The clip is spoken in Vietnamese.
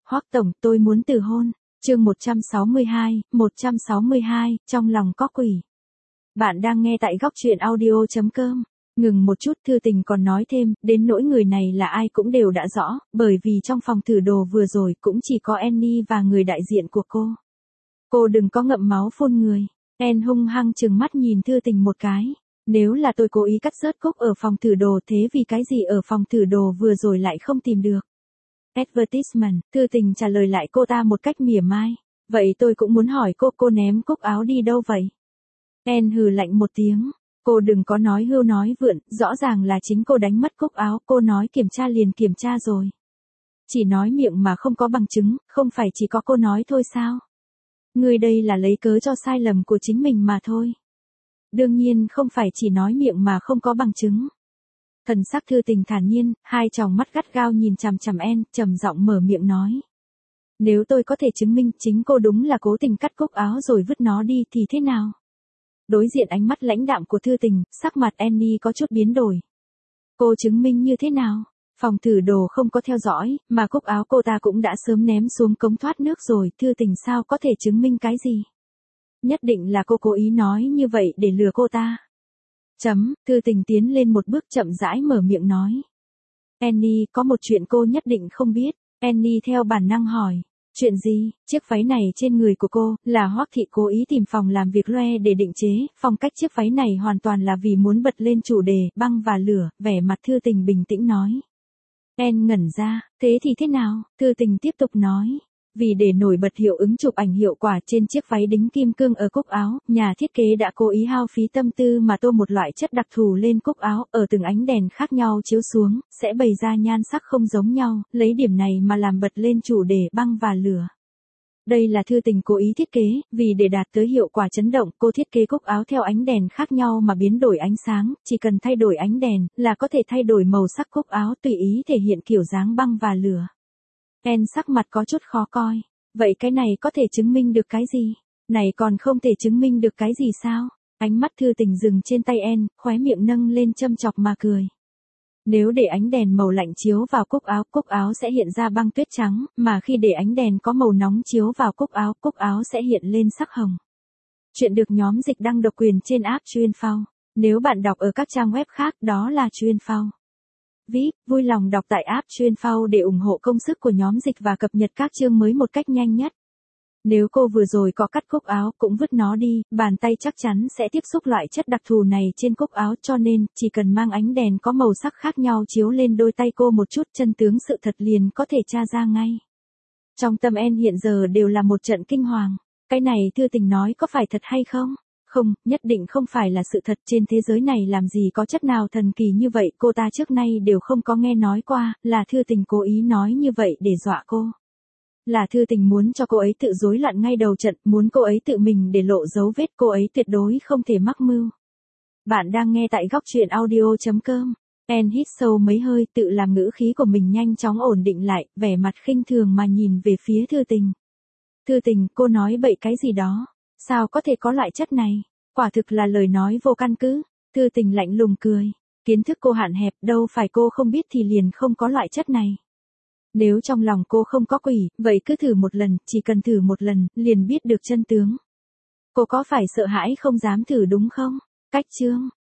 Hoắc tổng, tôi muốn từ hôn. Chương 162, trong lòng có quỷ. Bạn đang nghe tại góc truyện audio.com. Ngừng một chút, Thư Tình còn nói thêm, đến nỗi người này là ai cũng đều đã rõ, bởi vì trong phòng thử đồ vừa rồi cũng chỉ có Annie và người đại diện của cô. Cô đừng có ngậm máu phun người. Anne hung hăng trừng mắt nhìn Thư Tình một cái. Nếu là tôi cố ý cắt rớt cúc ở phòng thử đồ thế vì cái gì ở phòng thử đồ vừa rồi lại không tìm được. Advertisement, Thư Tình trả lời lại cô ta một cách mỉa mai. Vậy tôi cũng muốn hỏi cô ném cúc áo đi đâu vậy? Anne hừ lạnh một tiếng. Cô đừng có nói hưu nói vượn, rõ ràng là chính cô đánh mất cúc áo, cô nói kiểm tra liền kiểm tra rồi. Chỉ nói miệng mà không có bằng chứng, không phải chỉ có cô nói thôi sao? Người đây là lấy cớ cho sai lầm của chính mình mà thôi. Đương nhiên không phải chỉ nói miệng mà không có bằng chứng. Thần sắc Thư Tình thản nhiên, hai tròng mắt gắt gao nhìn chằm chằm Anne, trầm giọng mở miệng nói. Nếu tôi có thể chứng minh chính cô đúng là cố tình cắt cúc áo rồi vứt nó đi thì thế nào? Đối diện ánh mắt lãnh đạm của Thư Tình, sắc mặt Annie có chút biến đổi. Cô chứng minh như thế nào? Phòng thử đồ không có theo dõi, mà cúc áo cô ta cũng đã sớm ném xuống cống thoát nước rồi, Thư Tình sao có thể chứng minh cái gì? Nhất định là cô cố ý nói như vậy để lừa cô ta. Thư Tình tiến lên một bước chậm rãi mở miệng nói. Annie, có một chuyện cô nhất định không biết. Annie theo bản năng hỏi. Chuyện gì? Chiếc váy này trên người của cô, là Hoắc thị cố ý tìm phòng làm việc loe để định chế, phong cách chiếc váy này hoàn toàn là vì muốn bật lên chủ đề, băng và lửa, vẻ mặt Thư Tình bình tĩnh nói. Anne ngẩn ra, thế thì thế nào? Thư Tình tiếp tục nói. Vì để nổi bật hiệu ứng chụp ảnh hiệu quả trên chiếc váy đính kim cương ở cúc áo, nhà thiết kế đã cố ý hao phí tâm tư mà tô một loại chất đặc thù lên cúc áo, ở từng ánh đèn khác nhau chiếu xuống, sẽ bày ra nhan sắc không giống nhau, lấy điểm này mà làm bật lên chủ đề băng và lửa. Đây là Thư Tình cố ý thiết kế, vì để đạt tới hiệu quả chấn động, cô thiết kế cúc áo theo ánh đèn khác nhau mà biến đổi ánh sáng, chỉ cần thay đổi ánh đèn, là có thể thay đổi màu sắc cúc áo tùy ý thể hiện kiểu dáng băng và lửa. Anne sắc mặt có chút khó coi. Vậy cái này có thể chứng minh được cái gì? Này còn không thể chứng minh được cái gì sao? Ánh mắt Thư Tình dừng trên tay Anne, khóe miệng nâng lên châm chọc mà cười. Nếu để ánh đèn màu lạnh chiếu vào cúc áo sẽ hiện ra băng tuyết trắng, mà khi để ánh đèn có màu nóng chiếu vào cúc áo sẽ hiện lên sắc hồng. Chuyện được nhóm dịch đăng độc quyền trên app Chuyên.Phao. Nếu bạn đọc ở các trang web khác đó là Chuyên.Phao. VIP, vui lòng đọc tại app Chuyên.Phao để ủng hộ công sức của nhóm dịch và cập nhật các chương mới một cách nhanh nhất. Nếu cô vừa rồi có cắt cúc áo cũng vứt nó đi, bàn tay chắc chắn sẽ tiếp xúc loại chất đặc thù này trên cúc áo, cho nên, chỉ cần mang ánh đèn có màu sắc khác nhau chiếu lên đôi tay cô một chút, chân tướng sự thật liền có thể tra ra ngay. Trong tâm Anne hiện giờ đều là một trận kinh hoàng. Cái này Thư Tình nói có phải thật hay không? Không, nhất định không phải là sự thật, trên thế giới này làm gì có chất nào thần kỳ như vậy, cô ta trước nay đều không có nghe nói qua, là Thư Tình cố ý nói như vậy để dọa cô. Là Thư Tình muốn cho cô ấy tự rối loạn ngay đầu trận, muốn cô ấy tự mình để lộ dấu vết, cô ấy tuyệt đối không thể mắc mưu. Bạn đang nghe tại góc truyện audio.com. Anne hít sâu mấy hơi, tự làm ngữ khí của mình nhanh chóng ổn định lại, vẻ mặt khinh thường mà nhìn về phía Thư Tình. Thư Tình, cô nói bậy cái gì đó? Sao có thể có loại chất này? Quả thực là lời nói vô căn cứ. Thư Tình lạnh lùng cười. Kiến thức cô hạn hẹp, đâu phải cô không biết thì liền không có loại chất này. Nếu trong lòng cô không có quỷ, vậy cứ thử một lần, chỉ cần thử một lần, liền biết được chân tướng. Cô có phải sợ hãi không dám thử đúng không? Cách chương.